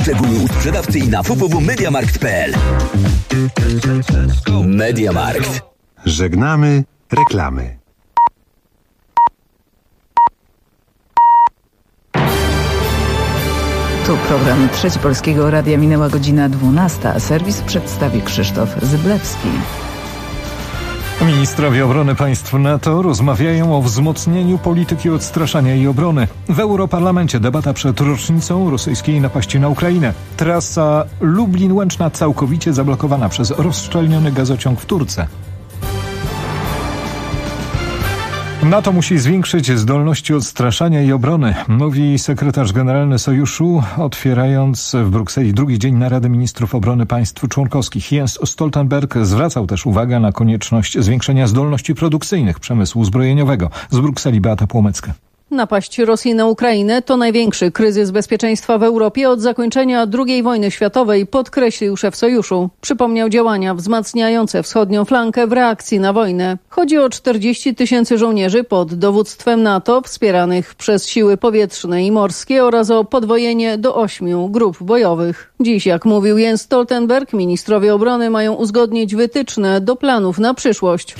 Szczegóły u sprzedawcy i na www.mediamarkt.pl. Mediamarkt. Żegnamy reklamy. Tu program Trzeci Polskiego Radia. Minęła godzina 12. Serwis przedstawi Krzysztof Zyblewski. Ministrowie obrony państw NATO rozmawiają o wzmocnieniu polityki odstraszania i obrony. W Europarlamencie debata przed rocznicą rosyjskiej napaści na Ukrainę. Trasa Lublin-Łęczna całkowicie zablokowana przez rozszczelniony gazociąg w Turce. NATO musi zwiększyć zdolności odstraszania i obrony, mówi sekretarz generalny Sojuszu, otwierając w Brukseli drugi dzień narady ministrów obrony państw członkowskich. Jens Stoltenberg zwracał też uwagę na konieczność zwiększenia zdolności produkcyjnych przemysłu zbrojeniowego. Z Brukseli Beata Płomecka. Napaść Rosji na Ukrainę to największy kryzys bezpieczeństwa w Europie od zakończenia II wojny światowej, podkreślił szef Sojuszu. Przypomniał działania wzmacniające wschodnią flankę w reakcji na wojnę. Chodzi o 40 000 żołnierzy pod dowództwem NATO, wspieranych przez siły powietrzne i morskie oraz o podwojenie do 8 grup bojowych. Dziś, jak mówił Jens Stoltenberg, ministrowie obrony mają uzgodnić wytyczne do planów na przyszłość.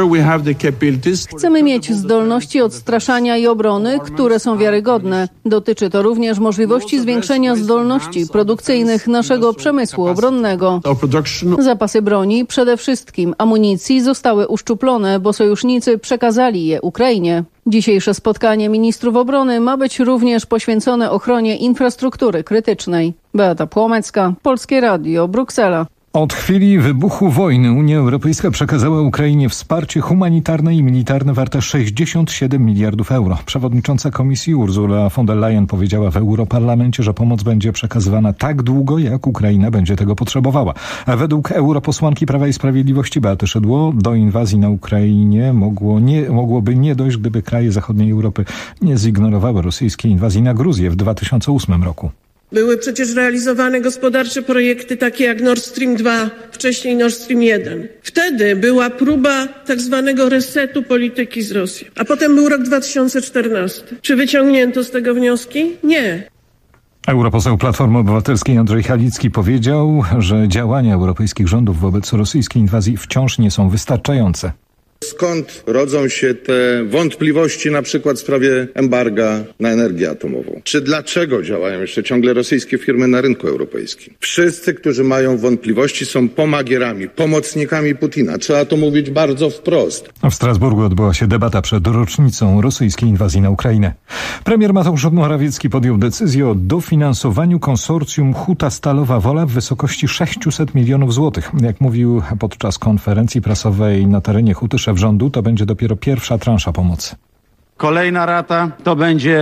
Chcemy mieć zdolności odstraszania i obrony, które są wiarygodne. Dotyczy to również możliwości zwiększenia zdolności produkcyjnych naszego przemysłu obronnego. Zapasy broni, przede wszystkim amunicji, zostały uszczuplone, bo sojusznicy przekazali je Ukrainie. Dzisiejsze spotkanie ministrów obrony ma być również poświęcone ochronie infrastruktury krytycznej. Beata Płomecka, Polskie Radio, Bruksela. Od chwili wybuchu wojny Unia Europejska przekazała Ukrainie wsparcie humanitarne i militarne warte 67 miliardów euro. Przewodnicząca Komisji Ursula von der Leyen powiedziała w Europarlamencie, że pomoc będzie przekazywana tak długo, jak Ukraina będzie tego potrzebowała. A według europosłanki Prawa i Sprawiedliwości Beaty Szydło do inwazji na Ukrainie mogłoby nie dojść, gdyby kraje zachodniej Europy nie zignorowały rosyjskiej inwazji na Gruzję w 2008 roku. Były przecież realizowane gospodarcze projekty takie jak Nord Stream 2, wcześniej Nord Stream 1. Wtedy była próba tak zwanego resetu polityki z Rosją. A potem był rok 2014. Czy wyciągnięto z tego wnioski? Nie. Europoseł Platformy Obywatelskiej Andrzej Halicki powiedział, że działania europejskich rządów wobec rosyjskiej inwazji wciąż nie są wystarczające. Skąd rodzą się te wątpliwości na przykład w sprawie embarga na energię atomową? Czy dlaczego działają jeszcze ciągle rosyjskie firmy na rynku europejskim? Wszyscy, którzy mają wątpliwości, są pomagierami, pomocnikami Putina. Trzeba to mówić bardzo wprost. W Strasburgu odbyła się debata przed rocznicą rosyjskiej inwazji na Ukrainę. Premier Mateusz Morawiecki podjął decyzję o dofinansowaniu konsorcjum Huta Stalowa Wola w wysokości 600 milionów złotych. Jak mówił podczas konferencji prasowej na terenie Huty szef rządu, to będzie dopiero pierwsza transza pomocy. Kolejna rata to będzie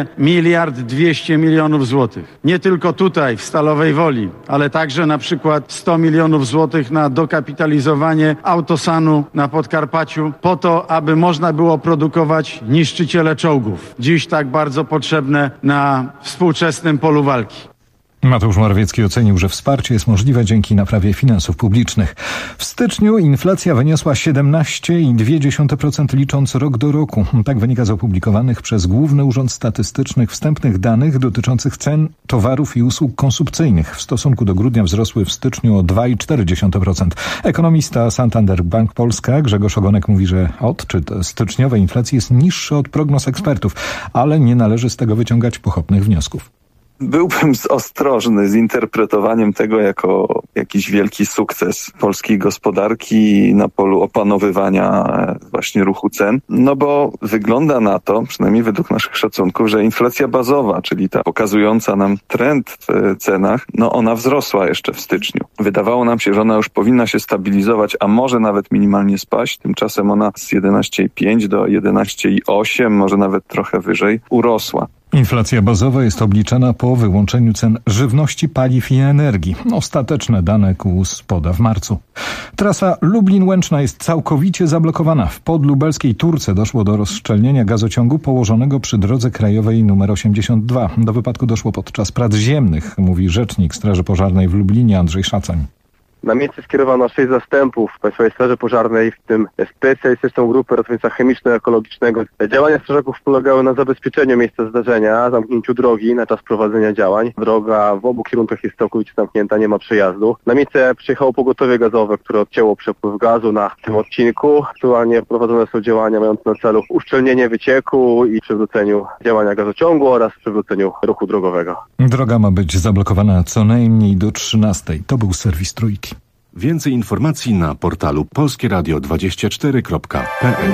1,2 miliarda złotych. Nie tylko tutaj w Stalowej Woli, ale także na przykład 100 milionów złotych na dokapitalizowanie Autosanu na Podkarpaciu po to, aby można było produkować niszczyciele czołgów. Dziś tak bardzo potrzebne na współczesnym polu walki. Mateusz Morawiecki ocenił, że wsparcie jest możliwe dzięki naprawie finansów publicznych. W styczniu inflacja wyniosła 17,2% licząc rok do roku. Tak wynika z opublikowanych przez Główny Urząd Statystycznych wstępnych danych dotyczących cen towarów i usług konsumpcyjnych. W stosunku do grudnia wzrosły w styczniu o 2,4%. Ekonomista Santander Bank Polska Grzegorz Ogonek mówi, że odczyt styczniowej inflacji jest niższy od prognoz ekspertów, ale nie należy z tego wyciągać pochopnych wniosków. Byłbym ostrożny z interpretowaniem tego jako jakiś wielki sukces polskiej gospodarki na polu opanowywania właśnie ruchu cen. No bo wygląda na to, przynajmniej według naszych szacunków, że inflacja bazowa, czyli ta pokazująca nam trend w cenach, no ona wzrosła jeszcze w styczniu. Wydawało nam się, że ona już powinna się stabilizować, a może nawet minimalnie spaść. Tymczasem ona z 11,5 do 11,8, może nawet trochę wyżej, urosła. Inflacja bazowa jest obliczana po wyłączeniu cen żywności, paliw i energii. Ostateczne dane KUS poda w marcu. Trasa Lublin-Łęczna jest całkowicie zablokowana. W podlubelskiej Turce doszło do rozszczelnienia gazociągu położonego przy drodze krajowej nr 82. Do wypadku doszło podczas prac ziemnych, mówi rzecznik Straży Pożarnej w Lublinie Andrzej Szacań. Na miejsce skierowano 6 zastępów Państwowej Straży Pożarnej, w tym specjalistyczną grupę ratownictwa chemiczno-ekologicznego. Działania strażaków polegały na zabezpieczeniu miejsca zdarzenia, zamknięciu drogi na czas prowadzenia działań. Droga w obu kierunkach jest całkowicie zamknięta, nie ma przejazdu. Na miejsce przyjechało pogotowie gazowe, które odcięło przepływ gazu na tym odcinku. Aktualnie prowadzone są działania mające na celu uszczelnienie wycieku i przywróceniu działania gazociągu oraz przywróceniu ruchu drogowego. Droga ma być zablokowana co najmniej do 13:00. To był serwis Trójki. Więcej informacji na portalu polskieradio24.pl.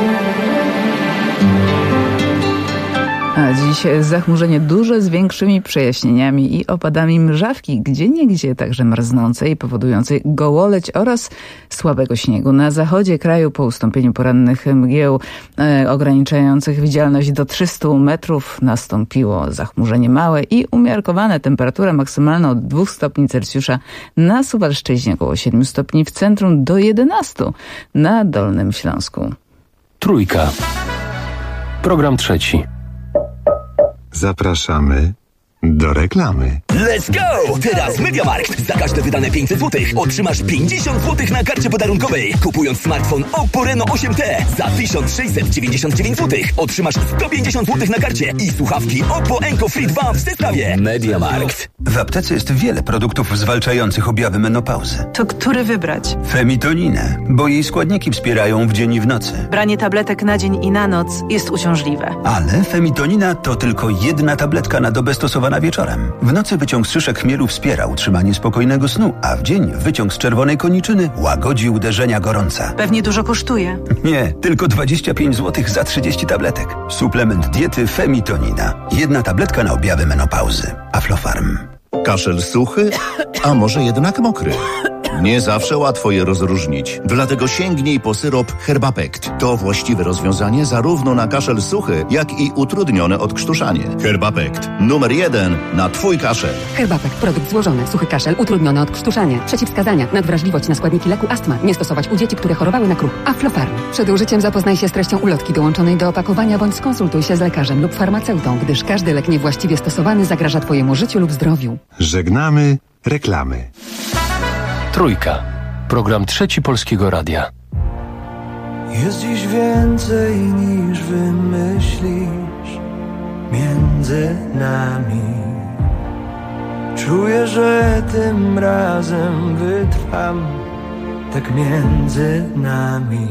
A dziś zachmurzenie duże z większymi przejaśnieniami i opadami mrzawki, gdzieniegdzie także mrznącej, powodującej gołoleć oraz słabego śniegu. Na zachodzie kraju po ustąpieniu porannych mgieł ograniczających widzialność do 300 metrów nastąpiło zachmurzenie małe i umiarkowane. Temperatura maksymalna od 2 stopni Celsjusza na Suwalszczyźnie, około 7 stopni w centrum, do 11 na Dolnym Śląsku. Trójka. Program trzeci. Zapraszamy do reklamy. Let's go! Teraz MediaMarkt. Za każde wydane 500 zł otrzymasz 50 zł na karcie podarunkowej. Kupując smartfon Oppo Reno 8T za 1699 zł otrzymasz 150 zł na karcie i słuchawki Oppo Enco Free 2 w zestawie. MediaMarkt. W aptece jest wiele produktów zwalczających objawy menopauzy. To który wybrać? Femitoninę, bo jej składniki wspierają w dzień i w nocy. Branie tabletek na dzień i na noc jest uciążliwe. Ale Femitonina to tylko jedna tabletka na dobę stosowana wieczorem. W nocy wyciąg z szyszek chmielu wspiera utrzymanie spokojnego snu, a w dzień wyciąg z czerwonej koniczyny łagodzi uderzenia gorąca. Pewnie dużo kosztuje. Nie, tylko 25 zł za 30 tabletek. Suplement diety Femitonina. Jedna tabletka na objawy menopauzy. Aflofarm. Kaszel suchy, a może jednak mokry? Nie zawsze łatwo je rozróżnić. Dlatego sięgnij po syrop Herbapekt. To właściwe rozwiązanie zarówno na kaszel suchy, jak i utrudnione odkrztuszanie. Herbapekt. Numer 1 na Twój kaszel. Herbapekt. Produkt złożony. Suchy kaszel, utrudnione odkrztuszanie. Przeciwwskazania. Nadwrażliwość na składniki leku astma. Nie stosować u dzieci, które chorowały na kruch. Aflofarm. Przed użyciem zapoznaj się z treścią ulotki dołączonej do opakowania bądź skonsultuj się z lekarzem lub farmaceutą, gdyż każdy lek niewłaściwie stosowany zagraża Twojemu życiu lub zdrowiu. Żegnamy reklamy. Trójka. Program trzeci Polskiego Radia. Jest dziś więcej niż wymyślisz między nami. Czuję, że tym razem wytrwam tak między nami.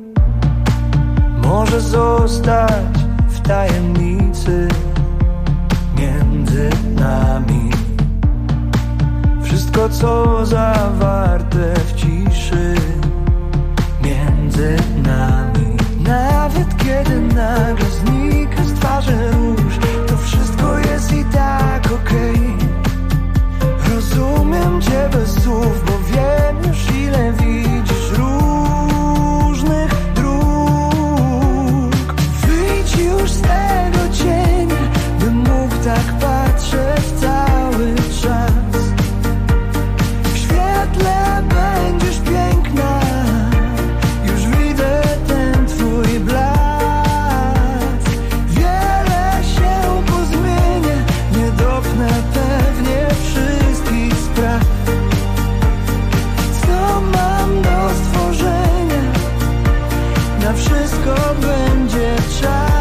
Może zostać w tajemnicy między nami. Wszystko, co zawarte w ciszy między nami. Nawet kiedy nagle znika z twarzy róż, to wszystko jest i tak okej. Rozumiem Cię bez słów, bo wiem już ile widzisz różnych dróg. Wyjdź już z tego cienia, bym mógł tak patrzeć cały czas. Będziesz piękna, już widzę ten Twój blask. Wiele się pozmienię, nie dopnę pewnie wszystkich spraw. Co mam do stworzenia, na wszystko będzie czas.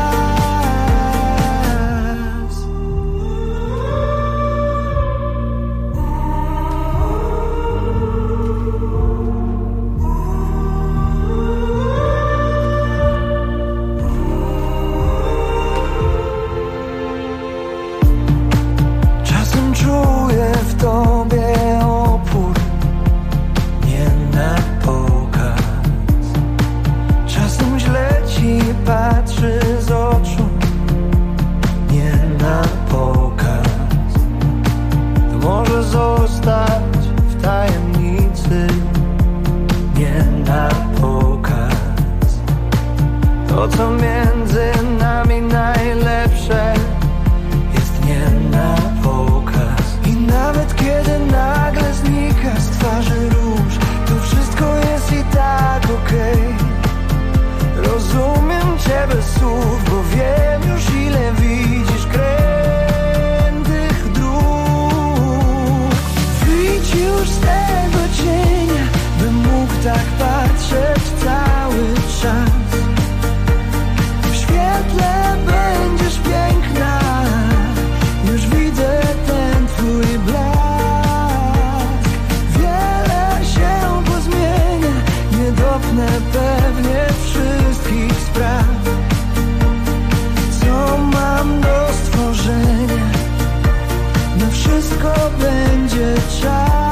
Czuję w Tobie opór, nie na pokaz. Czasem źle Ci patrzy z oczu, nie na pokaz. To może zostać w tajemnicy, nie na pokaz. To, co między nami najlepsze, jest nie na pokaz. I nawet kiedy nagle znika z twarzy róż, to wszystko jest i tak okej. Rozumiem Cię bez słów, bo wiem już ile widzisz krętych dróg. Wyjdź już z tego cienia. to będzie czas.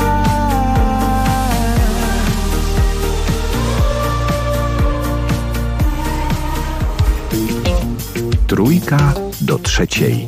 Trójka do trzeciej.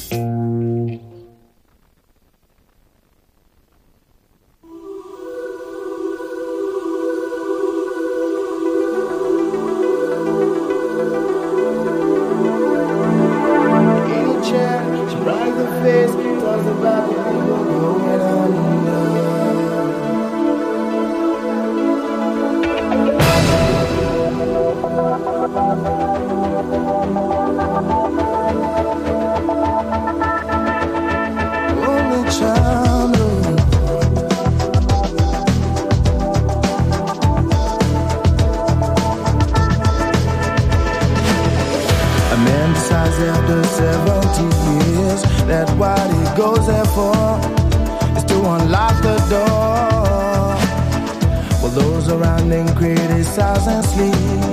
After 70 years, that what he goes there for is to unlock the door. Well, those around him criticize and sleep.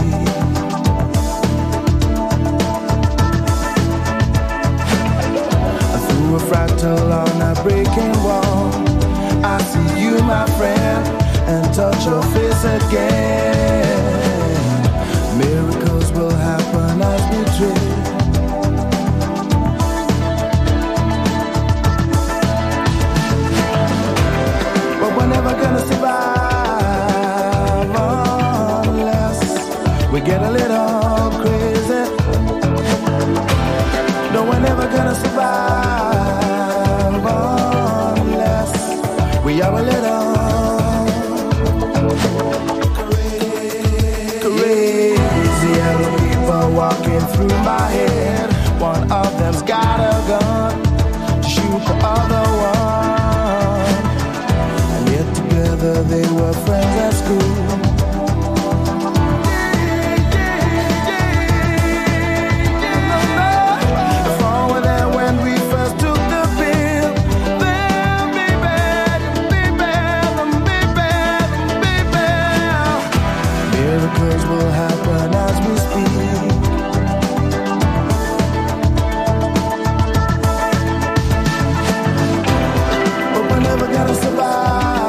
Through a fractal on a breaking wall, I see you, my friend, and touch your face again. Miracles will happen as we drift. Never gonna survive unless we get a little crazy. No, we're never gonna survive unless we are a little crazy. Yellow people walking through my head. One of them's got a gun to shoot the other one. They were friends at school. Before we there when we first took the pill. Then be bad, be bad, be bad, be bad. Miracles will happen as we speak. But we're never gonna survive.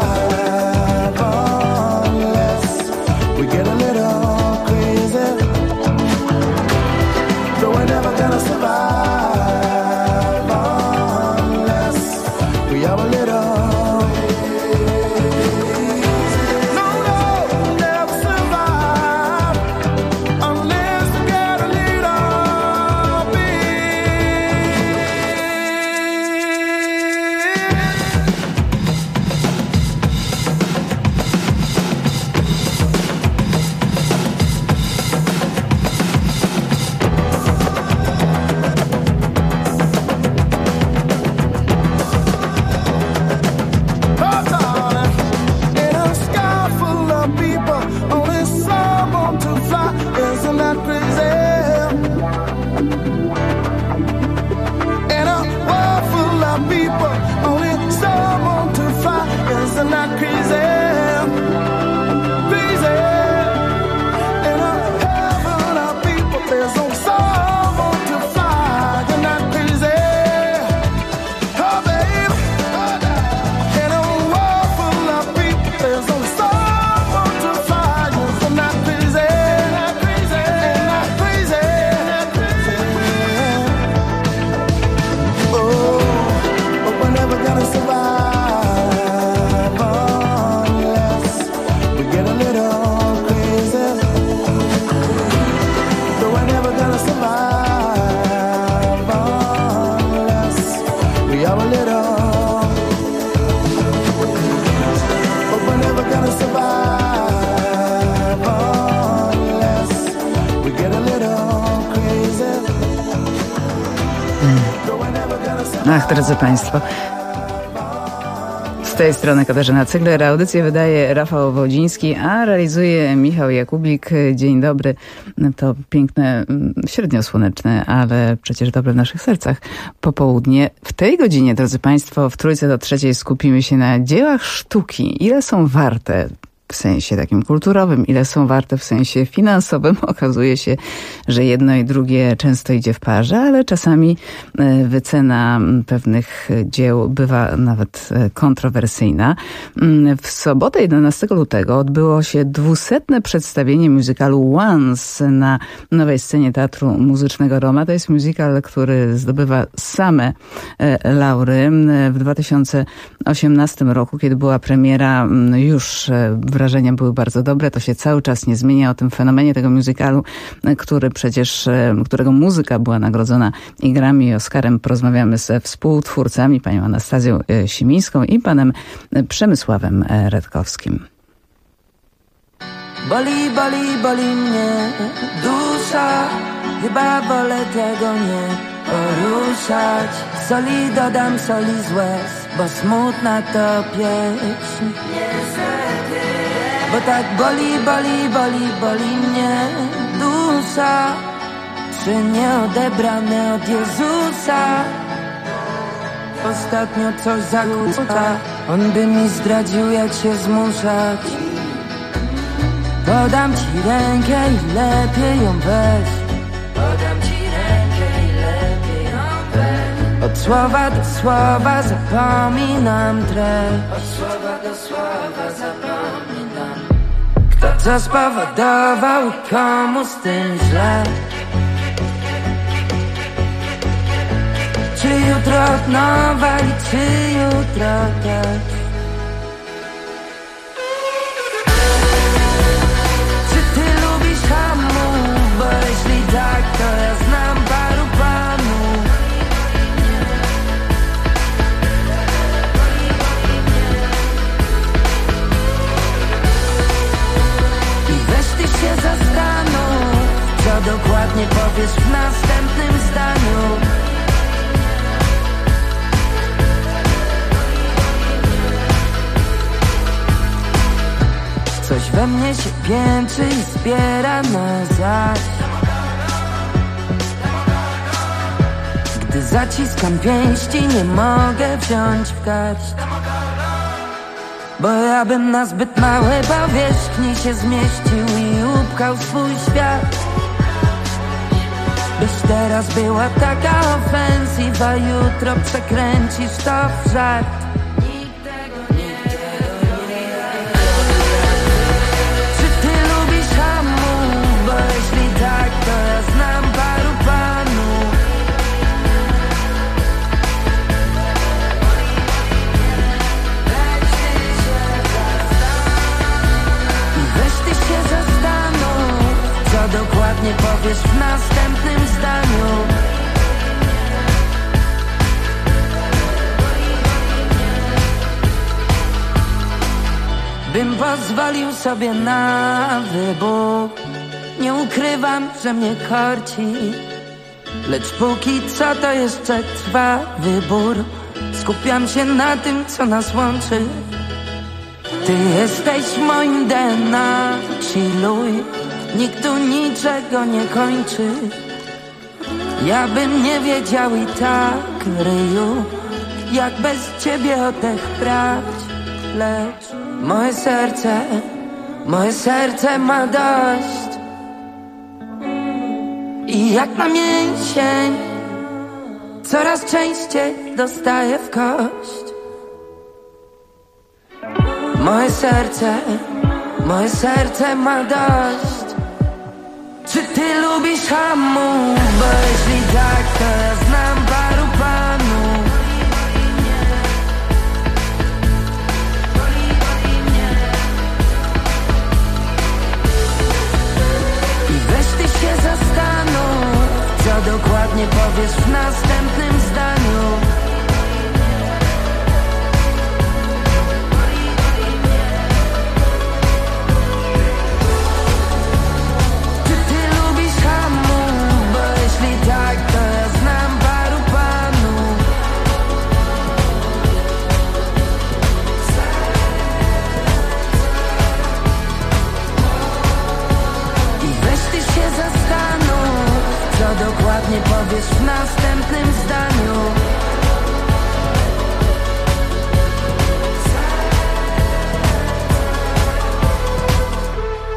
Ach, drodzy Państwo, z tej strony Katarzyna Cygler, audycję wydaje Rafał Wodziński, a realizuje Michał Jakubik. Dzień dobry. To piękne, średnio słoneczne, ale przecież dobre w naszych sercach popołudnie. W tej godzinie, drodzy Państwo, w Trójce do Trzeciej skupimy się na dziełach sztuki. Ile są warte? w sensie takim kulturowym, ile są warte w sensie finansowym. Okazuje się, że jedno i drugie często idzie w parze, ale czasami wycena pewnych dzieł bywa nawet kontrowersyjna. W sobotę 11 lutego odbyło się 200. przedstawienie musicalu Once na Nowej Scenie Teatru Muzycznego Roma. To jest musical, który zdobywa same laury. W 2018 roku, kiedy była premiera, już wrażenia były bardzo dobre. To się cały czas nie zmienia. O tym fenomenie tego musicalu, którego muzyka była nagrodzona i Grammy, i Oscarem, porozmawiamy ze współtwórcami, panią Anastazją Simińską i panem Przemysławem Redkowskim. Boli mnie dusza, chyba wolę tego nie poruszać. Soli dodam, soli z łez, bo smutna to pieśń. Bo tak boli mnie dusza, czy nieodebrane od Jezusa. Ostatnio coś zakłóca, on by mi zdradził, jak się zmuszać. Podam ci rękę i lepiej ją weź. Podam ci rękę i lepiej ją weź. Od słowa do słowa zapominam treść. Od słowa do słowa zapominam. Kto co spowodował i komu z tym źle. Czy jutro od nowa i czy jutro też. Bo jeśli tak, to ja znam paru panów. I weź ty się zastanów, co dokładnie powiesz w następnym zdaniu. Coś we mnie się piętrzy i zbiera na zaś. Gdy zaciskam pięści, nie mogę wziąć w garść. Bo ja bym na zbyt małej powierzchni się zmieścił i upchał swój świat. Byś teraz była taka ofensywa, jutro przekręcisz to w żart. Dokładnie powiesz w następnym zdaniu. Bym pozwolił sobie na wybór. Nie ukrywam, że mnie korci, lecz póki co to jeszcze trwa wybór. Skupiam się na tym, co nas łączy. Ty jesteś moim DNA, chilluj. Nikt tu niczego nie kończy. Ja bym nie wiedział i tak, ryju, jak bez ciebie oddech brać. Lecz moje serce ma dość. I jak na mięsień coraz częściej dostaję w kość. Moje serce ma dość. Czy ty lubisz hamów? Bo jeśli tak, to ja znam paru panów. I weź ty się zastanów, co dokładnie powiesz w następnym zdaniu. Tak, to ja znam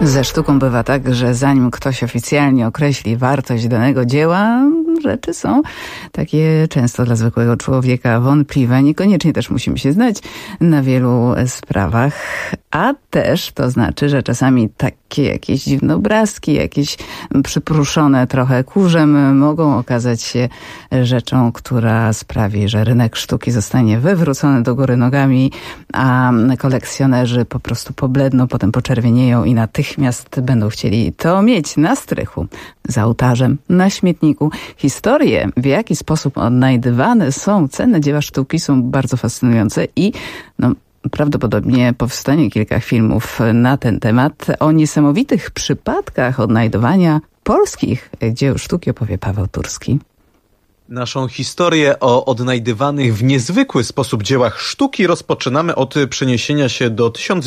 Ze sztuką bywa tak, że zanim ktoś oficjalnie określi wartość danego dzieła, rzeczy są takie często dla zwykłego człowieka wątpliwe. Niekoniecznie też musimy się znać na wielu sprawach, a też to znaczy, że czasami takie jakieś dziwne obrazki, jakieś przypruszone trochę kurzem mogą okazać się rzeczą, która sprawi, że rynek sztuki zostanie wywrócony do góry nogami, a kolekcjonerzy po prostu pobledną, potem poczerwienieją i natychmiast będą chcieli to mieć na strychu, za ołtarzem, na śmietniku. Historie, w jaki sposób odnajdywane są cenne dzieła sztuki, są bardzo fascynujące i prawdopodobnie powstanie kilka filmów na ten temat. O niesamowitych przypadkach odnajdywania polskich dzieł sztuki opowie Paweł Turski. Naszą historię o odnajdywanych w niezwykły sposób dziełach sztuki rozpoczynamy od przeniesienia się do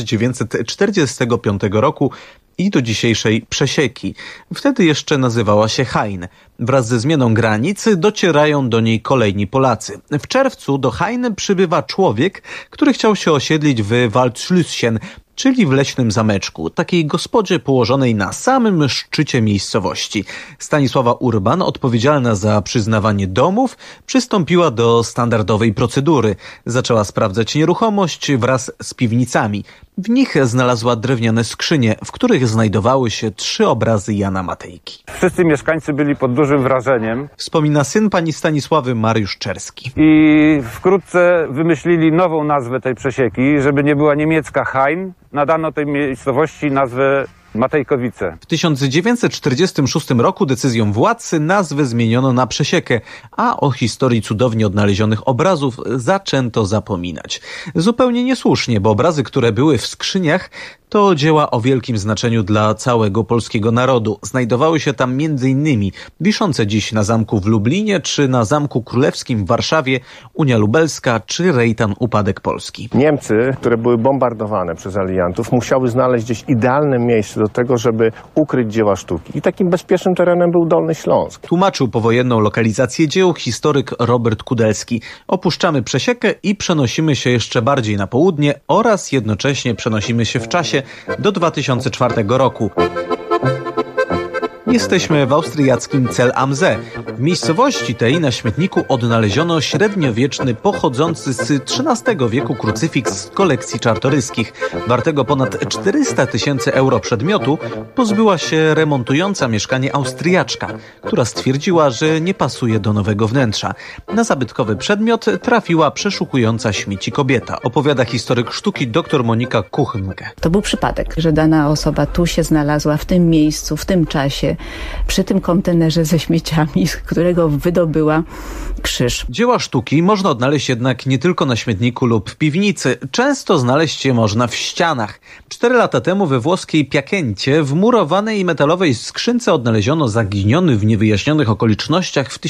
1945 roku i do dzisiejszej Przesieki. Wtedy jeszcze nazywała się Hain. Wraz ze zmianą granicy docierają do niej kolejni Polacy. W czerwcu do Hain przybywa człowiek, który chciał się osiedlić w Waldschlösschen, czyli w leśnym zameczku, takiej gospodzie położonej na samym szczycie miejscowości. Stanisława Urban, odpowiedzialna za przyznawanie domów, przystąpiła do standardowej procedury. Zaczęła sprawdzać nieruchomość wraz z piwnicami. W nich znalazła drewniane skrzynie, w których znajdowały się 3 obrazy Jana Matejki. Wszyscy mieszkańcy byli pod dużym wrażeniem. Wspomina syn pani Stanisławy, Mariusz Czerski. I wkrótce wymyślili nową nazwę tej przesieki, żeby nie była niemiecka Hain. Nadano tej miejscowości nazwę Matejkowice. W 1946 roku decyzją władcy nazwę zmieniono na Przesiekę, a o historii cudownie odnalezionych obrazów zaczęto zapominać. Zupełnie niesłusznie, bo obrazy, które były w skrzyniach, to dzieła o wielkim znaczeniu dla całego polskiego narodu. Znajdowały się tam m.in. wiszące dziś na zamku w Lublinie, czy na Zamku Królewskim w Warszawie Unia Lubelska, czy Rejtan Upadek Polski. Niemcy, które były bombardowane przez aliantów, musiały znaleźć gdzieś idealne miejsce do tego, żeby ukryć dzieła sztuki. I takim bezpiecznym terenem był Dolny Śląsk. Tłumaczył powojenną lokalizację dzieł historyk Robert Kudelski. Opuszczamy Przesiekę i przenosimy się jeszcze bardziej na południe oraz jednocześnie przenosimy się w czasie do 2004 roku. Jesteśmy w austriackim Zell am See. W miejscowości tej na śmietniku odnaleziono średniowieczny, pochodzący z XIII wieku krucyfiks z kolekcji Czartoryskich. Wartego ponad 400 000 euro przedmiotu pozbyła się remontująca mieszkanie Austriaczka, która stwierdziła, że nie pasuje do nowego wnętrza. Na zabytkowy przedmiot trafiła przeszukująca śmieci kobieta, opowiada historyk sztuki dr Monika Kuchenke. To był przypadek, że dana osoba tu się znalazła, w tym miejscu, w tym czasie, przy tym kontenerze ze śmieciami, z którego wydobyła krzyż. Dzieła sztuki można odnaleźć jednak nie tylko na śmietniku lub w piwnicy. Często znaleźć je można w ścianach. 4 lata temu we włoskiej Piacencie w murowanej metalowej skrzynce odnaleziono zaginiony w niewyjaśnionych okolicznościach w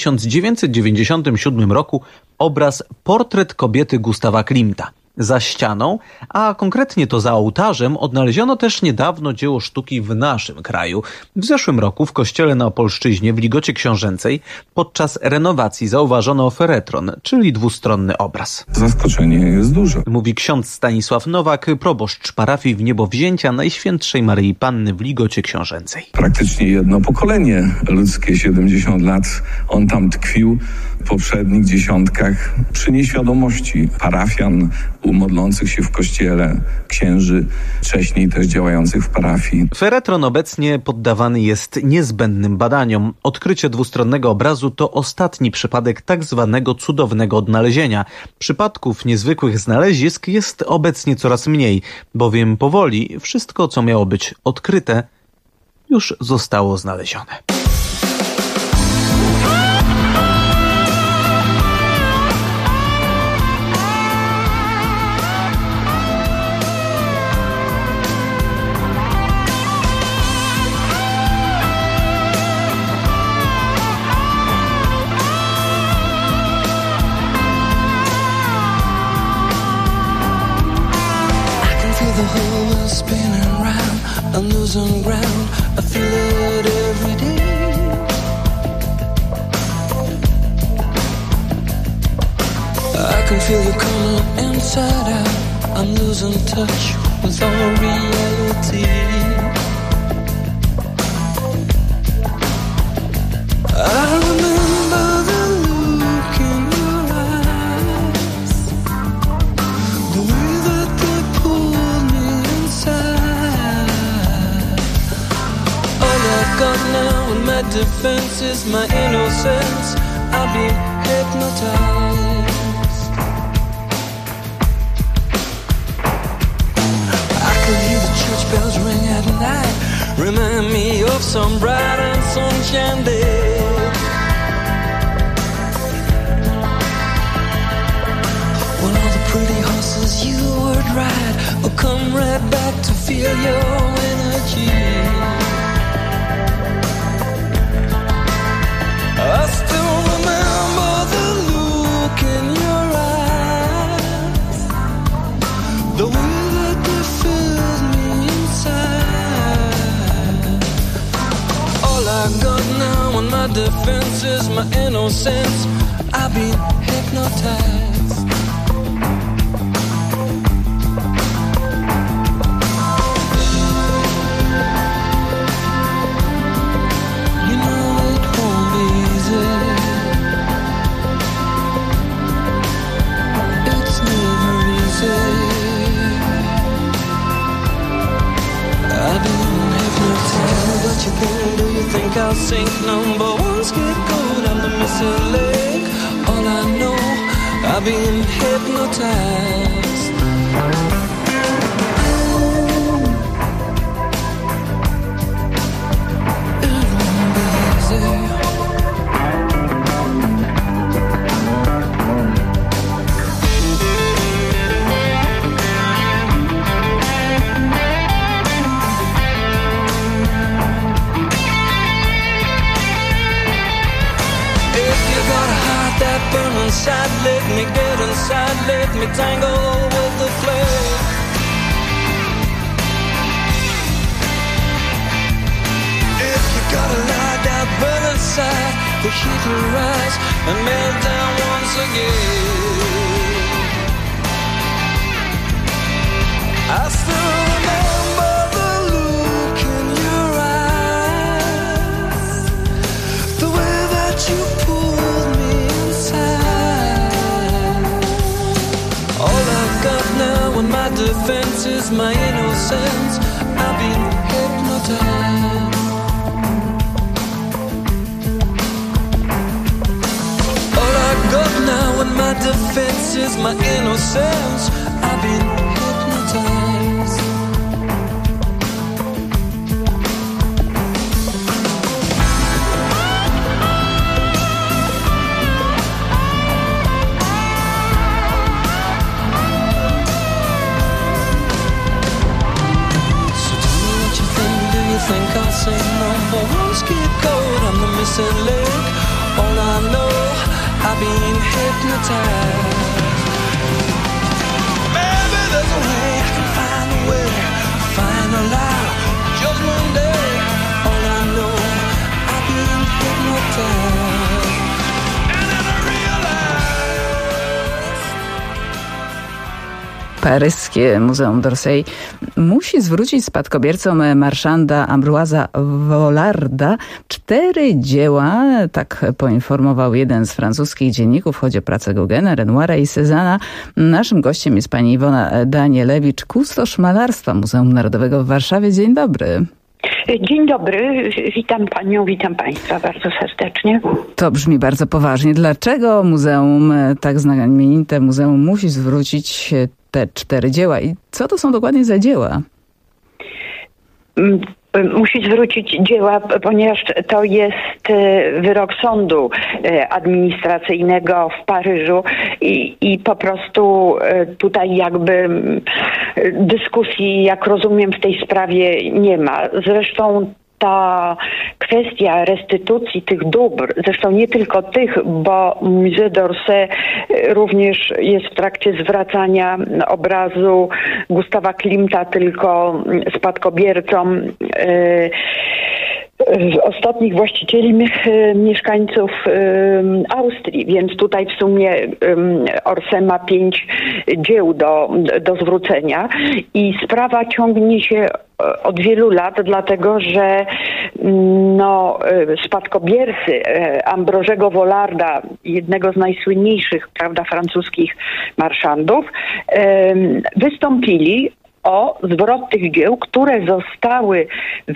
1997 roku obraz Portret kobiety Gustawa Klimta. Za ścianą, a konkretnie to za ołtarzem, odnaleziono też niedawno dzieło sztuki w naszym kraju. W zeszłym roku w kościele na Opolszczyźnie w Ligocie Książęcej podczas renowacji zauważono feretron, czyli dwustronny obraz. Zaskoczenie jest duże. Mówi ksiądz Stanisław Nowak, proboszcz parafii w Niebowzięcia Najświętszej Maryi Panny w Ligocie Książęcej. Praktycznie jedno pokolenie ludzkie, 70 lat, on tam tkwił. W poprzednich dziesiątkach przy nieświadomości parafian, modlących się w kościele, księży, wcześniej też działających w parafii. Feretron obecnie poddawany jest niezbędnym badaniom. Odkrycie dwustronnego obrazu to ostatni przypadek tak zwanego cudownego odnalezienia. Przypadków niezwykłych znalezisk jest obecnie coraz mniej, bowiem powoli wszystko, co miało być odkryte, już zostało znalezione. Spinning round, I'm losing ground, I feel it every day. I can feel you coming inside out, I'm losing touch with all reality. defense is my innocence. I've been hypnotized. I could hear the church bells ring at night, remind me of some bright and sunshine day. When all the pretty horses you would ride will come right back to feel your energy. I still remember the look in your eyes, the way that you filled me inside. All I got now in my defense is my innocence. I've been hypnotized. Do you think I'll sink? Number one scapegoat, I'm the missing leg. All I know, I've been hypnotized. It won't be easy. That burn inside, let me get inside, let me tangle with the flame. If you got a light that burn inside, the heat will rise and melt down once again. I still remember the look in your eyes, the way that you pulled me. All I've got now in my defense is my innocence. I've been hypnotized. All I've got now in my defense is my innocence. I've been hypnotized. Think I'll say number one scapegoat, I'm the missing link. All I know, I've been hypnotized. Maybe there's a way I can find a way, find a lie, just one day. All I know, I've been hypnotized. And then I realized. Paryskie Muzeum d'Orsay musi zwrócić spadkobiercom Marchanda Ambroisa Wollarda 4 dzieła, tak poinformował jeden z francuskich dzienników. Chodzi o pracę Gauguina, Renoira i Cézanna. Naszym gościem jest pani Iwona Danielewicz, kustosz malarstwa Muzeum Narodowego w Warszawie. Dzień dobry. Dzień dobry, witam panią, witam państwa bardzo serdecznie. To brzmi bardzo poważnie. Dlaczego muzeum, tak znamienite muzeum, musi zwrócić te 4 dzieła i co to są dokładnie za dzieła? Musi zwrócić dzieła, ponieważ to jest wyrok sądu administracyjnego w Paryżu i po prostu tutaj jakby dyskusji, jak rozumiem, w tej sprawie nie ma. Zresztą ta kwestia restytucji tych dóbr, zresztą nie tylko tych, bo Musée d'Orsay również jest w trakcie zwracania obrazu Gustawa Klimta tylko spadkobiercom ostatnich właścicieli mieszkańców Austrii, więc tutaj w sumie Orsay ma 5 dzieł do zwrócenia i sprawa ciągnie się od wielu lat, dlatego że spadkobiercy Ambrożego Wollarda, jednego z najsłynniejszych, prawda, francuskich marszandów, wystąpili o zwrot tych dzieł, które zostały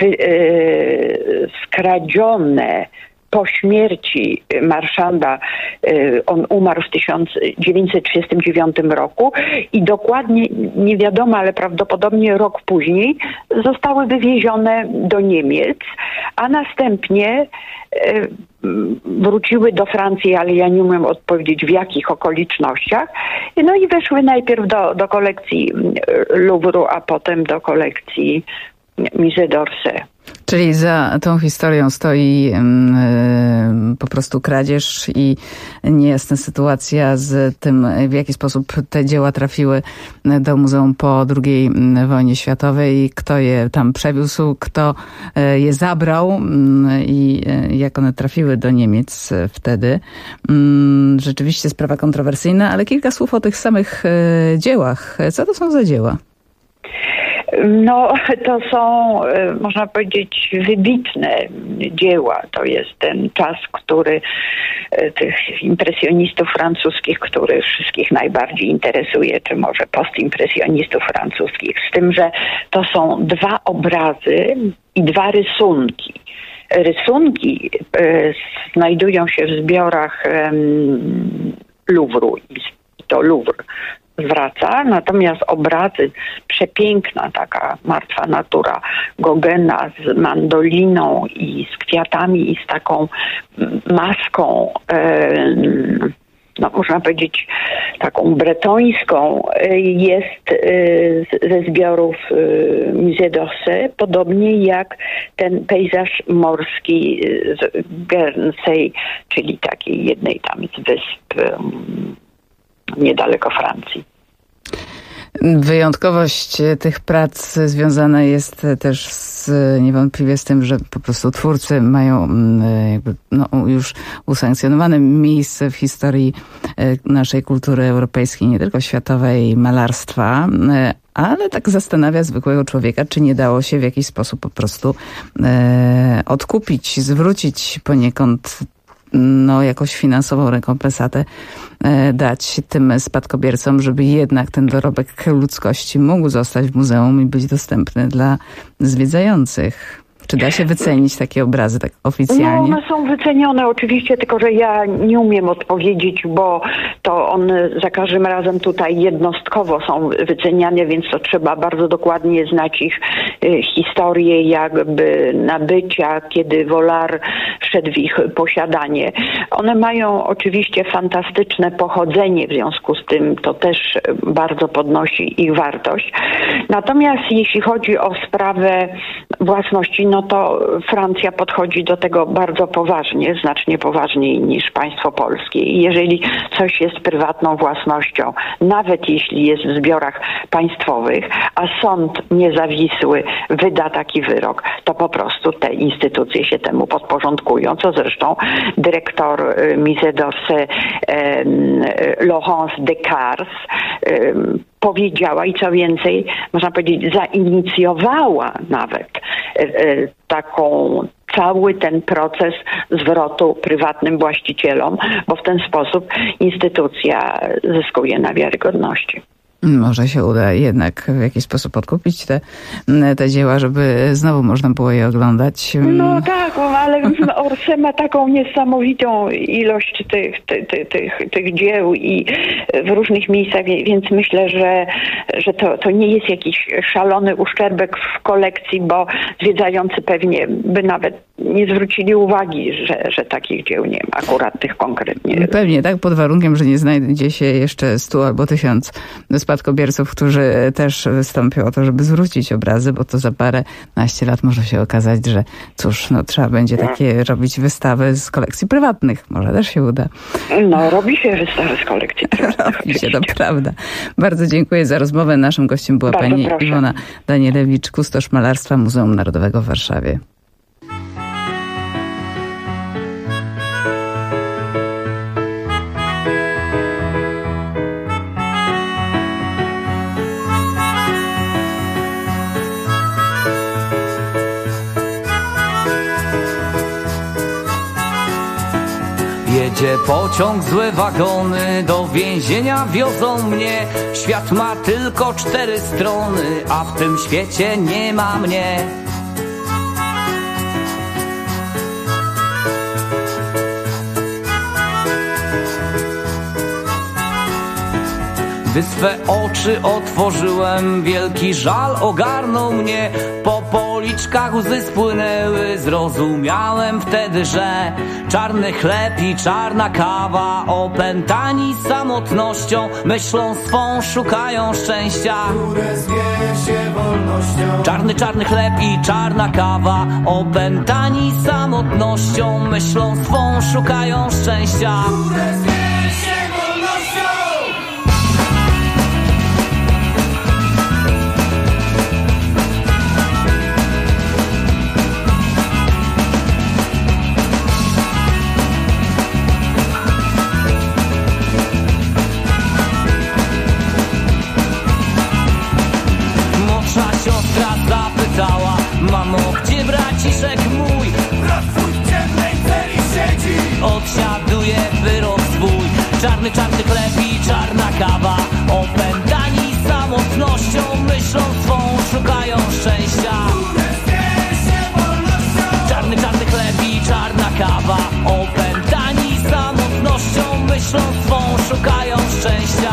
skradzione po śmierci marszanda. On umarł w 1939 roku i dokładnie nie wiadomo, ale prawdopodobnie rok później zostały wywiezione do Niemiec, a następnie wróciły do Francji, ale ja nie umiem odpowiedzieć w jakich okolicznościach. No i weszły najpierw do kolekcji Louvru, a potem do kolekcji Musée d'Orsay. Czyli za tą historią stoi po prostu kradzież i niejasna sytuacja z tym, w jaki sposób te dzieła trafiły do muzeum po II wojnie światowej, kto je tam przewiózł, kto je zabrał i jak one trafiły do Niemiec wtedy. Rzeczywiście sprawa kontrowersyjna, ale kilka słów o tych samych dziełach. Co to są za dzieła? No, to są, można powiedzieć, wybitne dzieła. To jest ten czas, który tych impresjonistów francuskich, który wszystkich najbardziej interesuje, czy może postimpresjonistów francuskich. Z tym, że to są 2 obrazy i 2 rysunki. Rysunki znajdują się w zbiorach Louvru i to Louvre zwraca, natomiast obrazy, przepiękna taka martwa natura Gogena z mandoliną i z kwiatami i z taką maską, no można powiedzieć taką bretońską, jest ze zbiorów Musée d'Orsay, podobnie jak ten pejzaż morski z Guernsey, czyli takiej jednej tam z wysp niedaleko Francji. Wyjątkowość tych prac związana jest też niewątpliwie z tym, że po prostu twórcy mają jakby, już usankcjonowane miejsce w historii naszej kultury europejskiej, nie tylko światowej, malarstwa, ale tak zastanawia zwykłego człowieka, czy nie dało się w jakiś sposób po prostu odkupić, zwrócić poniekąd jakąś finansową rekompensatę dać tym spadkobiercom, żeby jednak ten dorobek ludzkości mógł zostać w muzeum i być dostępny dla zwiedzających. Czy da się wycenić takie obrazy tak oficjalnie? No, one są wycenione oczywiście, tylko że ja nie umiem odpowiedzieć, bo to one za każdym razem tutaj jednostkowo są wyceniane, więc to trzeba bardzo dokładnie znać ich historię jakby nabycia, kiedy Vollard wszedł w ich posiadanie. One mają oczywiście fantastyczne pochodzenie, w związku z tym to też bardzo podnosi ich wartość. Natomiast jeśli chodzi o sprawę własności, no to Francja podchodzi do tego bardzo poważnie, znacznie poważniej niż państwo polskie. I jeżeli coś jest prywatną własnością, nawet jeśli jest w zbiorach państwowych, a sąd niezawisły wyda taki wyrok, to po prostu te instytucje się temu podporządkują, co zresztą dyrektor Musée d'Orsay Laurence Descartes powiedziała i co więcej, można powiedzieć, zainicjowała nawet cały ten proces zwrotu prywatnym właścicielom, bo w ten sposób instytucja zyskuje na wiarygodności. Może się uda jednak w jakiś sposób odkupić te dzieła, żeby znowu można było je oglądać. No tak, ale Orsay ma taką niesamowitą ilość tych dzieł i w różnych miejscach, więc myślę, że to nie jest jakiś szalony uszczerbek w kolekcji, bo zwiedzający pewnie by nawet nie zwrócili uwagi, że takich dzieł nie ma, akurat tych konkretnie. Pewnie tak, pod warunkiem, że nie znajdzie się jeszcze 100 albo 1000 spadkobierców, którzy też wystąpią o to, żeby zwrócić obrazy, bo to za paręnaście lat może się okazać, że cóż, trzeba będzie takie robić wystawy z kolekcji prywatnych. Może też się uda. No, robi się wystawy z kolekcji prywatnych. Robi się, to prawda. Bardzo dziękuję za rozmowę. Naszym gościem była pani Iwona Danielewicz, kustosz malarstwa Muzeum Narodowego w Warszawie. Jedzie pociąg, złe wagony, do więzienia wiozą mnie. Świat ma tylko 4 strony, a w tym świecie nie ma mnie. Gdy swe oczy otworzyłem, wielki żal ogarnął mnie. Po policzkach łzy spłynęły, zrozumiałem wtedy, że czarny chleb i czarna kawa, opętani samotnością, myślą swą szukają szczęścia, które zwie się wolnością. Czarny chleb i czarna kawa, opętani samotnością, myślą swą szukają szczęścia, które zwie się wolnością. Siostra zapytała: mamo, gdzie braciszek mój? Brat twój w ciemnej celi siedzi, odsiaduje wyrok swój. Czarny chleb i czarna kawa, opętani samotnością, myślą swą szukają szczęścia. Czarny chleb i czarna kawa, opętani samotnością, myślą swą szukają szczęścia.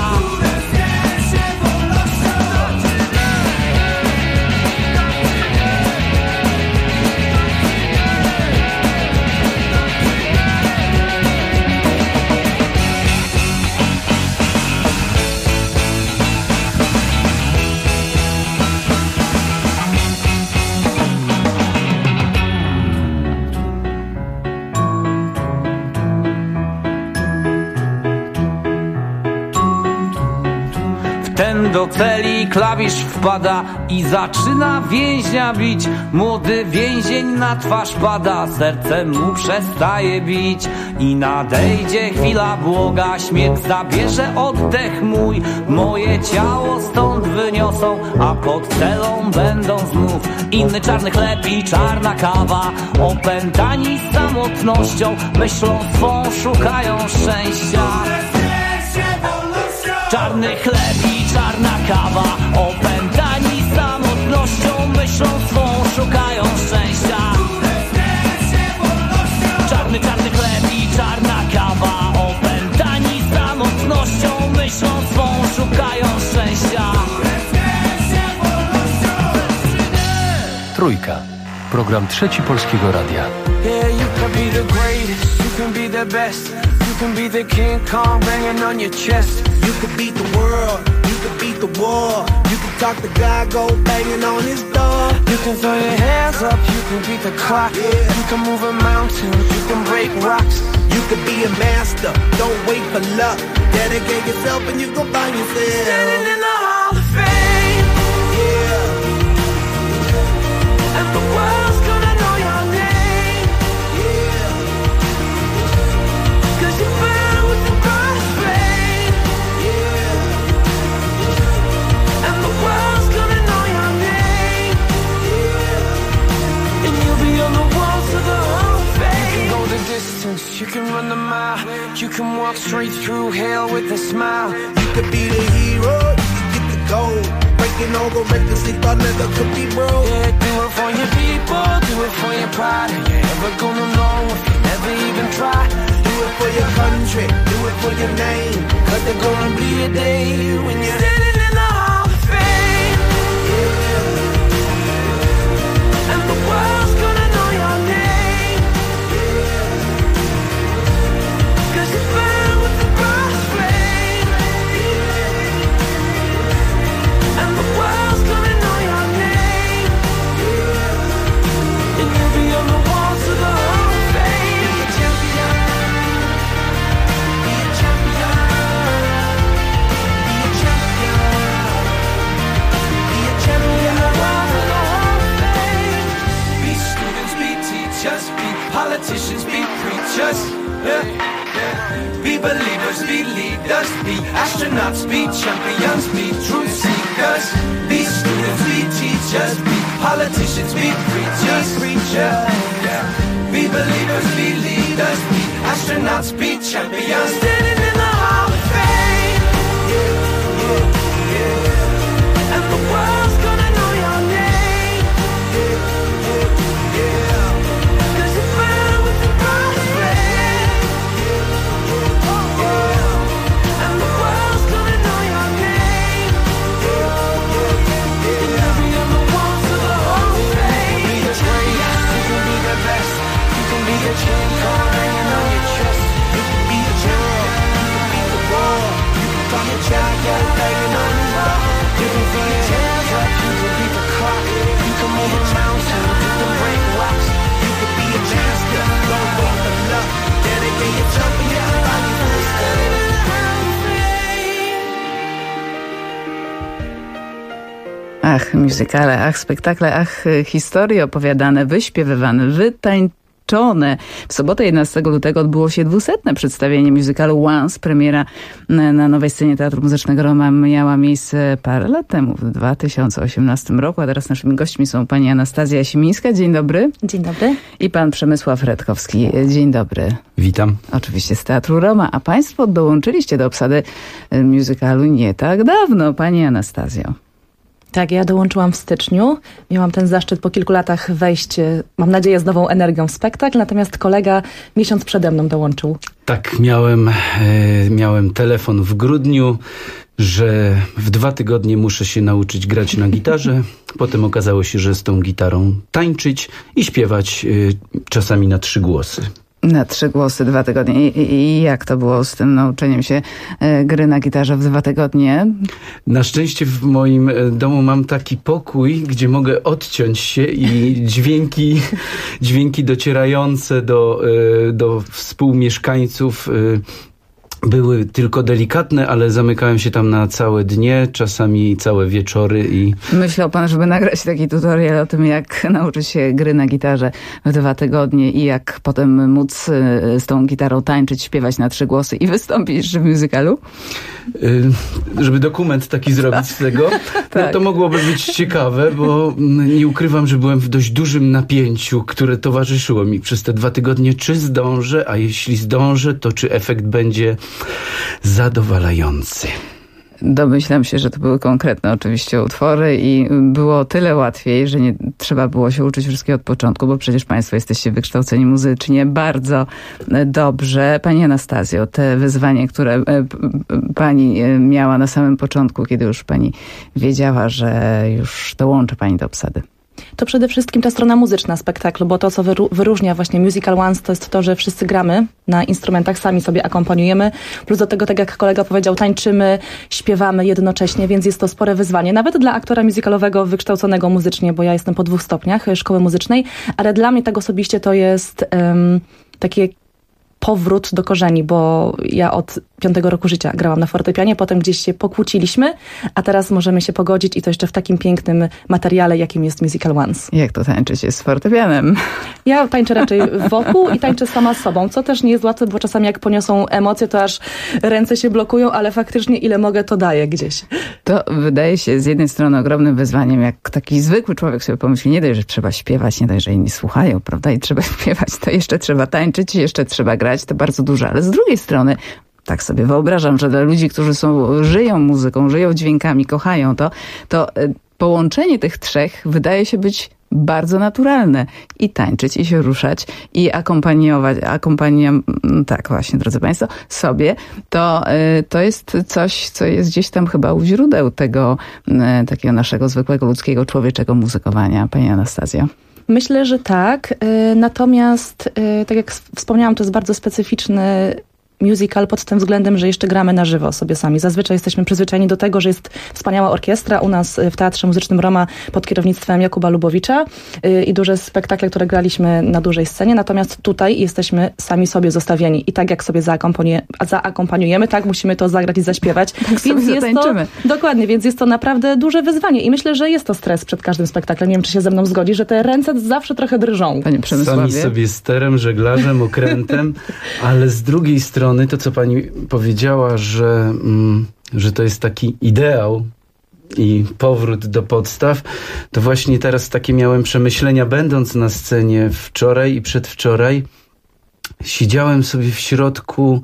Ten do celi klawisz wpada i zaczyna więźnia bić. Młody więzień na twarz pada, serce mu przestaje bić. I nadejdzie chwila błoga, śmierć zabierze oddech mój. Moje ciało stąd wyniosą, a pod celą będą znów inny czarny chleb i czarna kawa, opętani samotnością, myślą swą szukają szczęścia. Czarny chleb i czarna kawa, opętani samotnością, myślą swą szukają szczęścia. Czarny chleb i czarna kawa, opętani samotnością, myślą swą szukają szczęścia. Trójka. Program Trzeci Polskiego Radia. Yeah, you can be the greatest, you can be the best. You can be the King Kong banging on your chest. You can beat the world, you can beat the war. You can talk to God, go banging on his door. You can throw your hands up, you can beat the clock. Yeah. You can move a mountain, you can break rocks. You can be a master, don't wait for luck. Dedicate yourself and you gon' find yourself standing in the Hall of Fame. Yeah. And the world's gonna know your name. Yeah. 'Cause you burn with the crossfade. Yeah. And the world's gonna know your name. Yeah. And you'll be on the walls of the Hall of Fame. You can go the distance, you can run the mile. You can walk straight through hell with a smile. You could be the hero, you can get the gold. Breaking all the records they thought never could be broke. Yeah, do it for your people, do it for your pride. Are you ever gonna know if you never even try? Do it for your country, do it for your name. 'Cause there's gonna be a day when you're standing in the Hall of Fame. Yeah. And the world's gonna know your name. Yeah. 'Cause you burn with the crossfade. Yeah. And the world's gonna know your name. Yeah. And you'll be on the walls of the Hall of Fame. Be a champion. Be a champion. Be a champion. Be a champion. The walls of the Hall of Fame. Be students, be teachers, be politicians, be preachers. Yeah. Be believers, be leaders, be astronauts, be champions, be truth seekers. Be students, be teachers, be politicians, be preachers. Yeah. Be believers, be leaders, be astronauts, be champions. Standing in the Hall of Fame. Yeah, yeah, yeah. And the world's gonna know your name. Yeah, yeah, yeah. 'Cause you burn with the brightest flame. Yeah, yeah. And the world's gonna know your name. Yeah, yeah, yeah. And every other one's to the Hall of Fame. You can be the greatest, you can be the best. You can be the champ card hanging on your chest. You can be the champ, you can beat the world. You can find the jacket hanging on your wall. You can be the champ, you can beat the clock. You can move a mountain, you can break rocks. You can be a champion, don't walk the luck. Dedicate your champion, body for the stand. Ach, muzykale, ach, spektakle, ach, historie opowiadane, wyśpiewywane, wytańczone. W sobotę 11 lutego odbyło się 200. przedstawienie musicalu Once. Premiera na Nowej Scenie Teatru Muzycznego Roma miała miejsce parę lat temu, w 2018 roku. A teraz naszymi gośćmi są pani Anastazja Simińska. Dzień dobry. Dzień dobry. I pan Przemysław Redkowski. Dzień dobry. Witam. Oczywiście z Teatru Roma. A państwo dołączyliście do obsady musicalu nie tak dawno, pani Anastazjo. Tak, ja dołączyłam w styczniu. Miałam ten zaszczyt po kilku latach wejść, mam nadzieję, z nową energią w spektakl, natomiast kolega miesiąc przede mną dołączył. Tak, miałem telefon w grudniu, że w 2 tygodnie muszę się nauczyć grać na gitarze. Potem okazało się, że z tą gitarą tańczyć i śpiewać czasami na 3 głosy. Na 3 głosy 2 tygodnie. I jak to było z tym nauczeniem się gry na gitarze w 2 tygodnie? Na szczęście w moim domu mam taki pokój, gdzie mogę odciąć się i dźwięki docierające do współmieszkańców były tylko delikatne, ale zamykałem się tam na całe dnie, czasami całe wieczory i... Myślał pan, żeby nagrać taki tutorial o tym, jak nauczyć się gry na gitarze w 2 tygodnie i jak potem móc z tą gitarą tańczyć, śpiewać na 3 głosy i wystąpić w musicalu? Żeby dokument taki zrobić z tego, Tak. no to mogłoby być ciekawe, bo nie ukrywam, że byłem w dość dużym napięciu, które towarzyszyło mi przez te 2 tygodnie. Czy zdążę, a jeśli zdążę, to czy efekt będzie zadowalający. Domyślam się, że to były konkretne oczywiście utwory i było tyle łatwiej, że nie trzeba było się uczyć wszystkiego od początku, bo przecież państwo jesteście wykształceni muzycznie bardzo dobrze. Pani Anastazjo, te wyzwanie, które pani miała na samym początku, kiedy już pani wiedziała, że już dołączy pani do obsady. To przede wszystkim ta strona muzyczna spektaklu, bo to, co wyróżnia właśnie Musical Once, to jest to, że wszyscy gramy na instrumentach, sami sobie akompaniujemy. Plus do tego, tak jak kolega powiedział, tańczymy, śpiewamy jednocześnie, więc jest to spore wyzwanie. Nawet dla aktora musicalowego wykształconego muzycznie, bo ja jestem po 2 stopniach szkoły muzycznej, ale dla mnie tak osobiście to jest takie powrót do korzeni, bo ja od 5 roku życia grałam na fortepianie, potem gdzieś się pokłóciliśmy, a teraz możemy się pogodzić i to jeszcze w takim pięknym materiale, jakim jest Musical Once. Jak to tańczycie z fortepianem? Ja tańczę raczej wokół i tańczę sama z sobą, co też nie jest łatwe, bo czasami jak poniosą emocje, to aż ręce się blokują, ale faktycznie ile mogę, to daję gdzieś. To wydaje się z jednej strony ogromnym wyzwaniem, jak taki zwykły człowiek sobie pomyśli, nie dość, że trzeba śpiewać, nie dość, że inni słuchają, prawda, i trzeba śpiewać, to jeszcze trzeba tańczyć, jeszcze trzeba grać, to bardzo dużo, ale z drugiej strony tak sobie wyobrażam, że dla ludzi, którzy żyją muzyką, żyją dźwiękami, kochają to połączenie tych 3 wydaje się być bardzo naturalne. I tańczyć, i się ruszać, i akompaniować, tak właśnie, drodzy państwo, sobie, to jest coś, co jest gdzieś tam chyba u źródeł tego takiego naszego zwykłego ludzkiego, człowieczego muzykowania. Pani Anastazja. Myślę, że tak. Natomiast, tak jak wspomniałam, to jest bardzo specyficzny musical pod tym względem, że jeszcze gramy na żywo sobie sami. Zazwyczaj jesteśmy przyzwyczajeni do tego, że jest wspaniała orkiestra u nas w Teatrze Muzycznym Roma pod kierownictwem Jakuba Lubowicza i duże spektakle, które graliśmy na dużej scenie, natomiast tutaj jesteśmy sami sobie zostawieni i tak jak sobie zaakompaniujemy, tak musimy to zagrać i zaśpiewać. Tak sobie zatańczymy. Dokładnie, więc jest to naprawdę duże wyzwanie i myślę, że jest to stres przed każdym spektaklem. Nie wiem, czy się ze mną zgodzi, że te ręce zawsze trochę drżą. Panie Przemysławie. Sami sobie sterem, żeglarzem, okrętem, ale z drugiej strony to, co pani powiedziała, że to jest taki ideał i powrót do podstaw, to właśnie teraz takie miałem przemyślenia, będąc na scenie wczoraj i przedwczoraj. Siedziałem sobie w środku,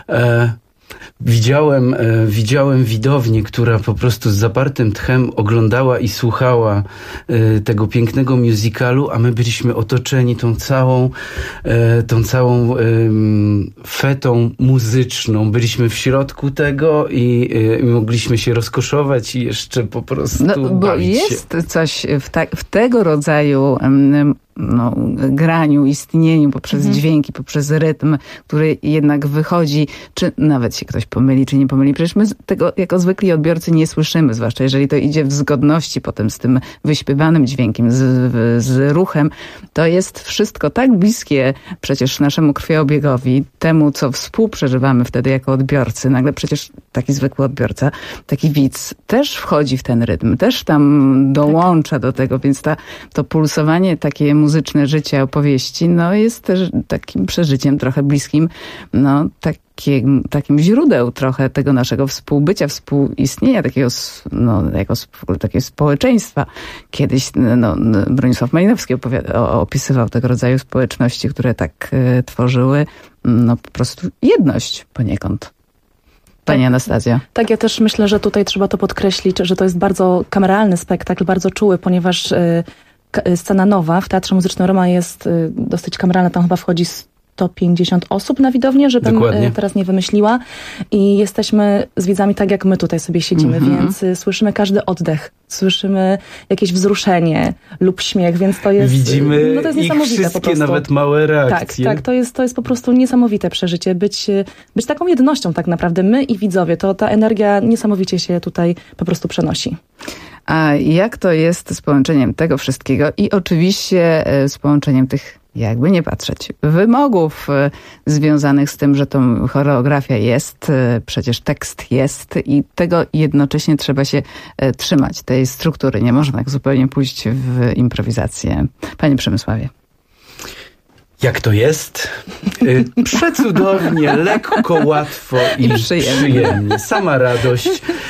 widziałem widownię, która po prostu z zapartym tchem oglądała i słuchała tego pięknego musicalu, a my byliśmy otoczeni tą całą fetą muzyczną. Byliśmy w środku tego i mogliśmy się rozkoszować i jeszcze po prostu bawić się. Jest coś w tego rodzaju graniu, istnieniu poprzez dźwięki, poprzez rytm, który jednak wychodzi, czy nawet się ktoś pomyli, czy nie pomyli. Przecież my tego jako zwykli odbiorcy nie słyszymy, zwłaszcza jeżeli to idzie w zgodności potem z tym wyśpiewanym dźwiękiem, z ruchem. To jest wszystko tak bliskie przecież naszemu krwiobiegowi, temu, co współprzeżywamy wtedy jako odbiorcy. Nagle przecież taki zwykły odbiorca, taki widz też wchodzi w ten rytm, też tam dołącza do tego, więc to pulsowanie takie muzyczne życie opowieści, jest też takim przeżyciem trochę bliskim, takim źródeł trochę tego naszego współbycia, współistnienia, takiego społeczeństwa. Kiedyś Bronisław Malinowski opisywał tego rodzaju społeczności, które tak tworzyły po prostu jedność poniekąd. Pani Anastazja. Tak, ja też myślę, że tutaj trzeba to podkreślić, że to jest bardzo kameralny spektakl, bardzo czuły, ponieważ scena nowa w Teatrze Muzycznym Roma jest dosyć kameralna, tam chyba wchodzi 150 osób na widownię, żebym teraz nie wymyśliła. I jesteśmy z widzami tak, jak my tutaj sobie siedzimy, więc słyszymy każdy oddech, słyszymy jakieś wzruszenie lub śmiech, więc to jest... Widzimy to jest ich niesamowite wszystkie, po prostu. nawet małe reakcje. Tak, to jest po prostu niesamowite przeżycie. Być taką jednością tak naprawdę, my i widzowie, to ta energia niesamowicie się tutaj po prostu przenosi. A jak to jest z połączeniem tego wszystkiego i oczywiście z połączeniem tych, jakby nie patrzeć, wymogów związanych z tym, że to choreografia jest, przecież tekst jest i tego jednocześnie trzeba się trzymać, tej struktury. Nie można tak zupełnie pójść w improwizację. Panie Przemysławie. Jak to jest? Przecudownie, lekko, łatwo i przyjemnie. Sama radość.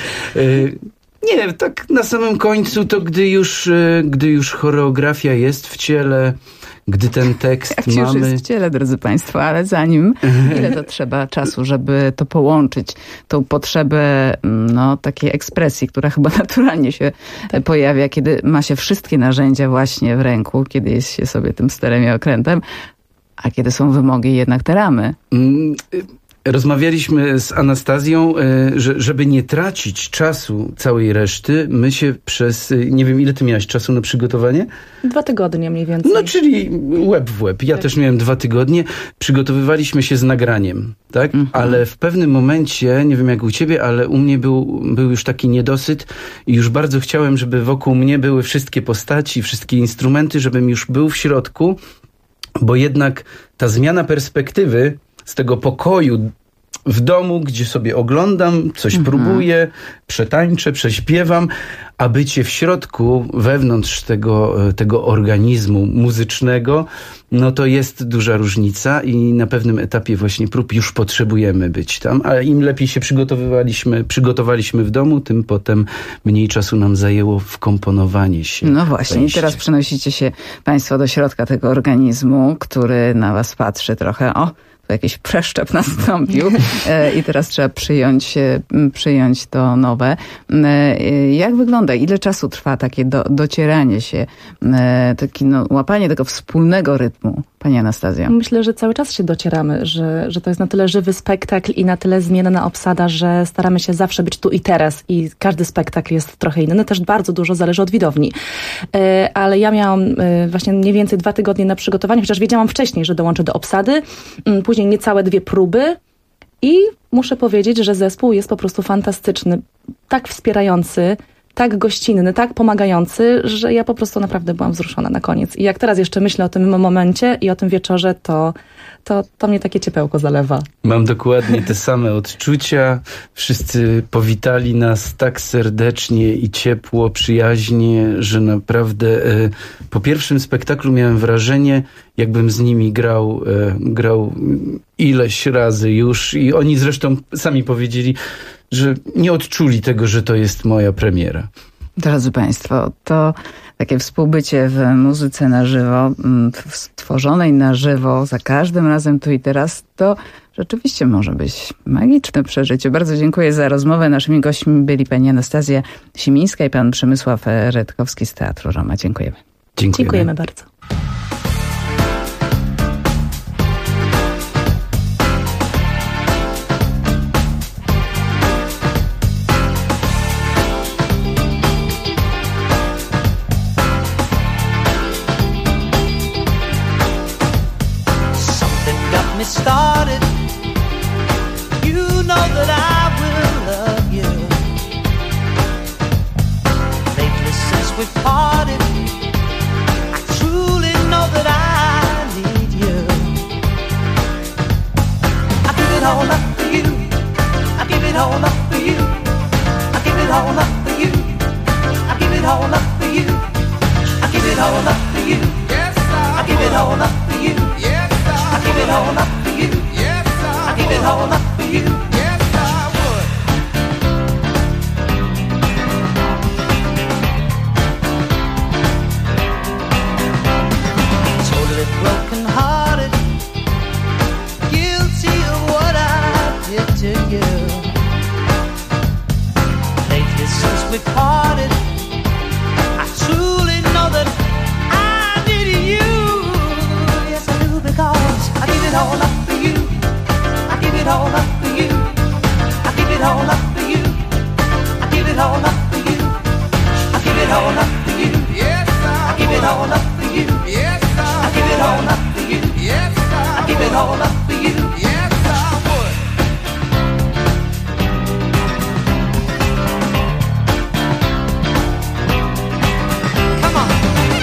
Nie, tak na samym końcu to gdy już choreografia jest w ciele, gdy ten tekst mamy... mamy... już jest w ciele, drodzy Państwo, ale zanim, ile to trzeba czasu, żeby to połączyć, tą potrzebę takiej ekspresji, która chyba naturalnie się pojawia, kiedy ma się wszystkie narzędzia właśnie w ręku, kiedy jest się sobie tym steremiokrętem, a kiedy są wymogi jednak te ramy. Rozmawialiśmy z Anastazją, żeby nie tracić czasu całej reszty, my się nie wiem, ile ty miałaś czasu na przygotowanie? 2 tygodnie mniej więcej. Czyli łeb w łeb. Ja też miałem 2 tygodnie. Przygotowywaliśmy się z nagraniem, tak? Ale w pewnym momencie, nie wiem jak u ciebie, ale u mnie był już taki niedosyt i już bardzo chciałem, żeby wokół mnie były wszystkie postaci, wszystkie instrumenty, żebym już był w środku, bo jednak ta zmiana perspektywy z tego pokoju w domu, gdzie sobie oglądam, coś próbuję, przetańczę, prześpiewam, a bycie w środku, wewnątrz tego organizmu muzycznego, to jest duża różnica i na pewnym etapie właśnie prób już potrzebujemy być tam, a im lepiej się przygotowaliśmy w domu, tym potem mniej czasu nam zajęło wkomponowanie się. No właśnie, i teraz przenosicie się Państwo do środka tego organizmu, który na Was patrzy trochę, jakiś przeszczep nastąpił i teraz trzeba przyjąć to nowe. Jak wygląda? Ile czasu trwa takie docieranie się, łapanie tego wspólnego rytmu? Pani Anastazja. Myślę, że cały czas się docieramy, że to jest na tyle żywy spektakl i na tyle zmienna obsada, że staramy się zawsze być tu i teraz i każdy spektakl jest trochę inny. Też bardzo dużo zależy od widowni. Ale ja miałam właśnie mniej więcej 2 tygodnie na przygotowanie, chociaż wiedziałam wcześniej, że dołączę do obsady. Później niecałe 2 próby i muszę powiedzieć, że zespół jest po prostu fantastyczny. Tak wspierający, tak gościnny, tak pomagający, że ja po prostu naprawdę byłam wzruszona na koniec. I jak teraz jeszcze myślę o tym momencie i o tym wieczorze, to mnie takie ciepełko zalewa. Mam dokładnie te same odczucia. Wszyscy powitali nas tak serdecznie i ciepło, przyjaźnie, że naprawdę po pierwszym spektaklu miałem wrażenie, jakbym z nimi grał ileś razy już i oni zresztą sami powiedzieli, że nie odczuli tego, że to jest moja premiera. Drodzy Państwo, to takie współbycie w muzyce na żywo, stworzonej na żywo, za każdym razem tu i teraz, to rzeczywiście może być magiczne przeżycie. Bardzo dziękuję za rozmowę. Naszymi gośćmi byli pani Anastazja Simińska i pan Przemysław Redkowski z Teatru Roma. Dziękujemy. Dziękujemy bardzo. Started, you know that I will love you. Lately since we parted, I truly know that I need you. I give it all up for you. I give it all up for you. I give it all up for you. I give it all up for you. I give it all up for you. Yes, I give it all up for you. Yes, I give it all up. I give it all up for you. Yes, I would. Totally broken hearted, guilty of what I did to you. Lately since we parted, I truly know that I needed you. Yes, I do, because I give it all up for you. I give it all up for you. I give it all up for you. I give it all up for you. I give it all up for you. Yes, I give it all up for you. Yes, I give it all up for you. Yes, I give it all up for you. Yes, I would. Come on.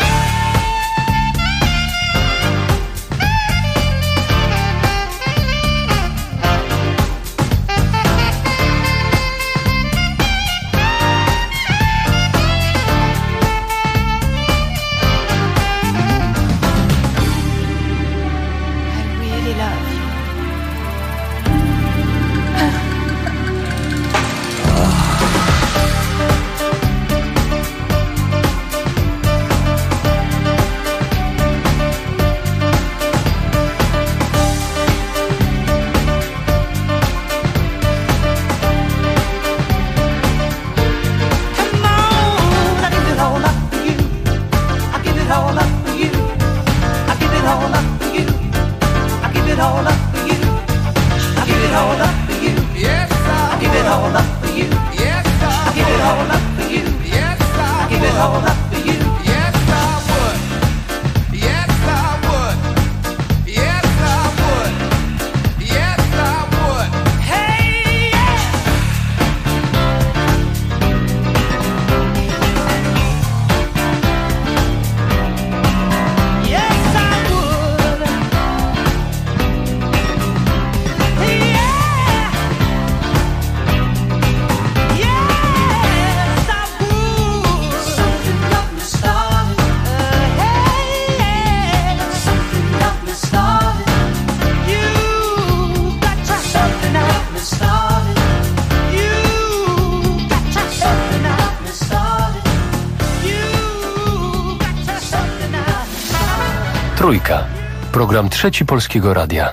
Trójka. Program Trzeci Polskiego Radia.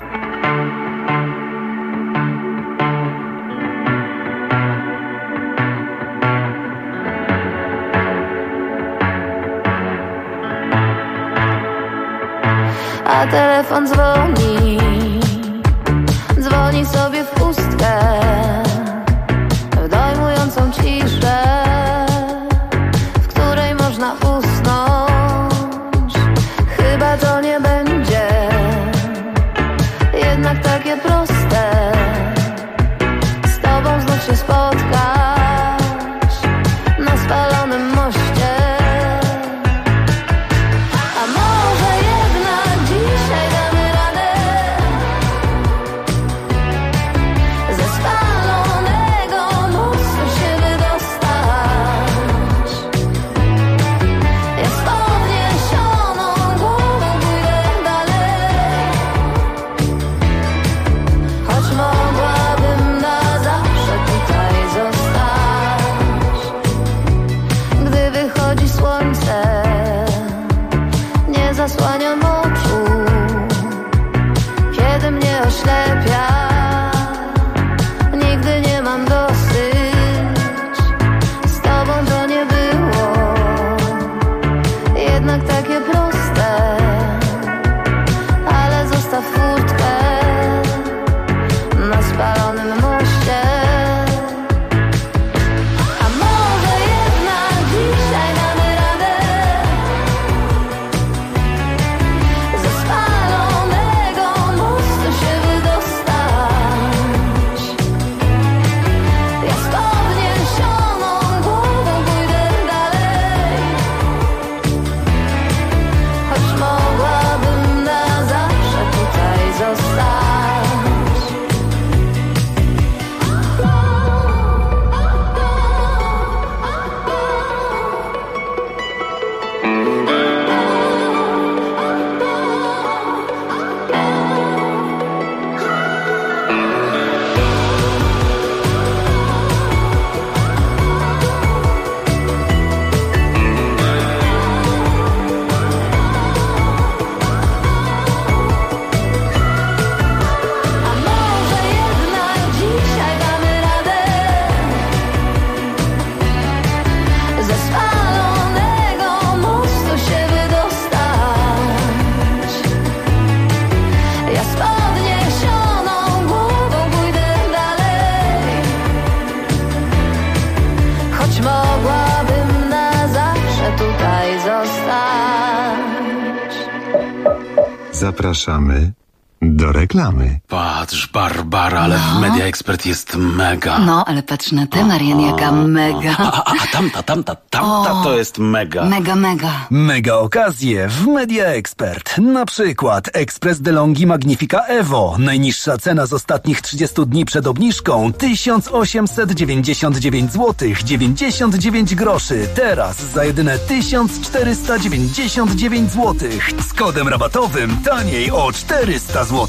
A telefon dzwoni, dzwoni sobie w pustkę, w dojmującą ciszę, w której można usnąć. Chyba to nie będzie jednak takie proste, z tobą znów się spotkać na spalonym moście. A może jednak dzisiaj damy radę? Zapraszamy do reklamy. Patrz, Barbara, ale w Media Expert jest mega. No, ale patrz na tę, Marian, jaka mega. A tamta to jest mega. Mega. Mega okazje w Media Expert. Na przykład Express DeLonghi Magnifica Evo. Najniższa cena z ostatnich 30 dni przed obniżką 1899 zł 99 groszy. Teraz za jedyne 1499 zł. Z kodem rabatowym taniej o 400 zł.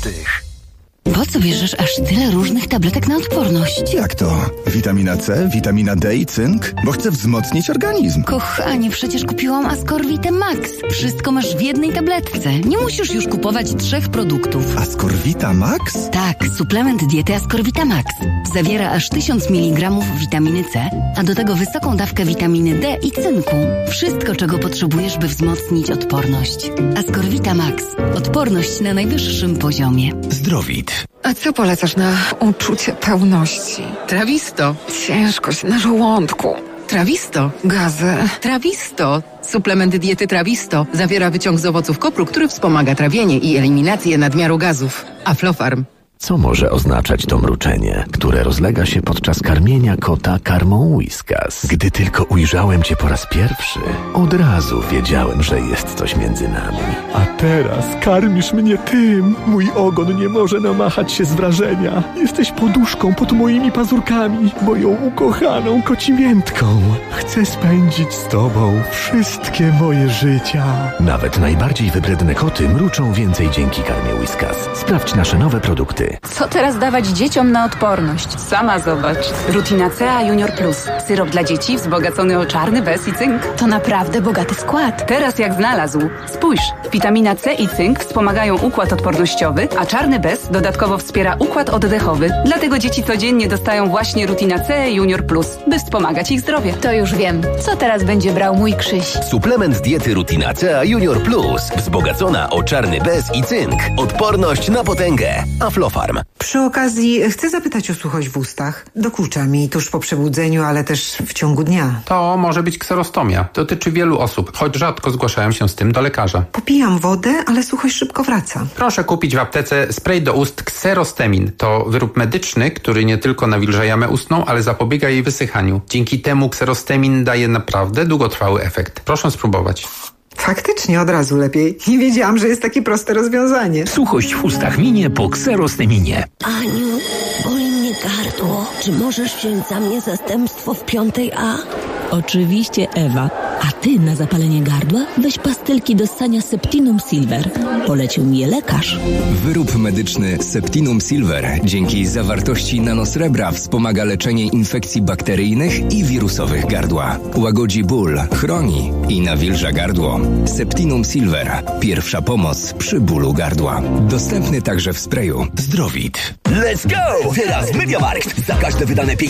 Po co bierzesz aż tyle różnych tabletek na odporność? Jak to? Witamina C, witamina D i cynk? Bo chcę wzmocnić organizm. Kochanie, przecież kupiłam Ascorvite Max. Wszystko masz w jednej tabletce. Nie musisz już kupować 3 produktów. Ascorvita Max? Tak, suplement diety Ascorvita Max. Zawiera aż 1000 mg witaminy C, a do tego wysoką dawkę witaminy D i cynku. Wszystko, czego potrzebujesz, by wzmocnić odporność. Ascorvita Max. Odporność na najwyższym poziomie. Zdrowit. A co polecasz na uczucie pełności? Trawisto. Ciężkość na żołądku. Trawisto. Gazy. Trawisto. Suplement diety Trawisto zawiera wyciąg z owoców kopru, który wspomaga trawienie i eliminację nadmiaru gazów. Aflofarm. Co może oznaczać to mruczenie, które rozlega się podczas karmienia kota karmą Whiskas? Gdy tylko ujrzałem cię po raz pierwszy, od razu wiedziałem, że jest coś między nami. A teraz karmisz mnie tym. Mój ogon nie może namachać się z wrażenia. Jesteś poduszką pod moimi pazurkami, moją ukochaną kocimiętką. Chcę spędzić z tobą wszystkie moje życia. Nawet najbardziej wybredne koty mruczą więcej dzięki karmie Whiskas. Sprawdź nasze nowe produkty. Co teraz dawać dzieciom na odporność? Sama zobacz. Rutina C Junior Plus. Syrop dla dzieci wzbogacony o czarny bez i cynk. To naprawdę bogaty skład. Teraz jak znalazł. Spójrz, witamina C i cynk wspomagają układ odpornościowy, a czarny bez dodatkowo wspiera układ oddechowy. Dlatego dzieci codziennie dostają właśnie Rutina C Junior Plus, by wspomagać ich zdrowie. To już wiem. Co teraz będzie brał mój Krzyś? Suplement diety Rutina C Junior Plus. Wzbogacona o czarny bez i cynk. Odporność na potęgę. Aflofarm. Przy okazji chcę zapytać o suchość w ustach. Dokucza mi tuż po przebudzeniu, ale też w ciągu dnia. To może być kserostomia. Dotyczy wielu osób, choć rzadko zgłaszają się z tym do lekarza. Popijam wodę, ale suchość szybko wraca. Proszę kupić w aptece spray do ust Xerostemin. To wyrób medyczny, który nie tylko nawilża jamę ustną, ale zapobiega jej wysychaniu. Dzięki temu Xerostemin daje naprawdę długotrwały efekt. Proszę spróbować. Faktycznie od razu lepiej. Nie wiedziałam, że jest takie proste rozwiązanie. Suchość w ustach minie po Xerosteminie. Aniu, boli mnie gardło. Czy możesz wziąć za mnie zastępstwo w 5A? Oczywiście, Ewa. A ty na zapalenie gardła weź pastylki do ssania Septinum Silver. Polecił mi je lekarz. Wyrób medyczny Septinum Silver dzięki zawartości nanosrebra wspomaga leczenie infekcji bakteryjnych i wirusowych gardła. Łagodzi ból, chroni i nawilża gardło. Septinum Silver. Pierwsza pomoc przy bólu gardła. Dostępny także w sprayu. Zdrowit. Let's go! Teraz MediaMarkt. Za każde wydane